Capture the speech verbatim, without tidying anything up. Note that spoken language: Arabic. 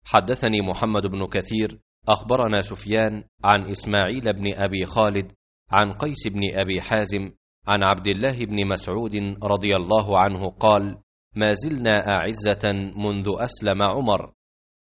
حدثني محمد بن كثير أخبرنا سفيان عن إسماعيل بن أبي خالد عن قيس بن أبي حازم عن عبد الله بن مسعود رضي الله عنه قال: ما زلنا أعزة منذ أسلم عمر،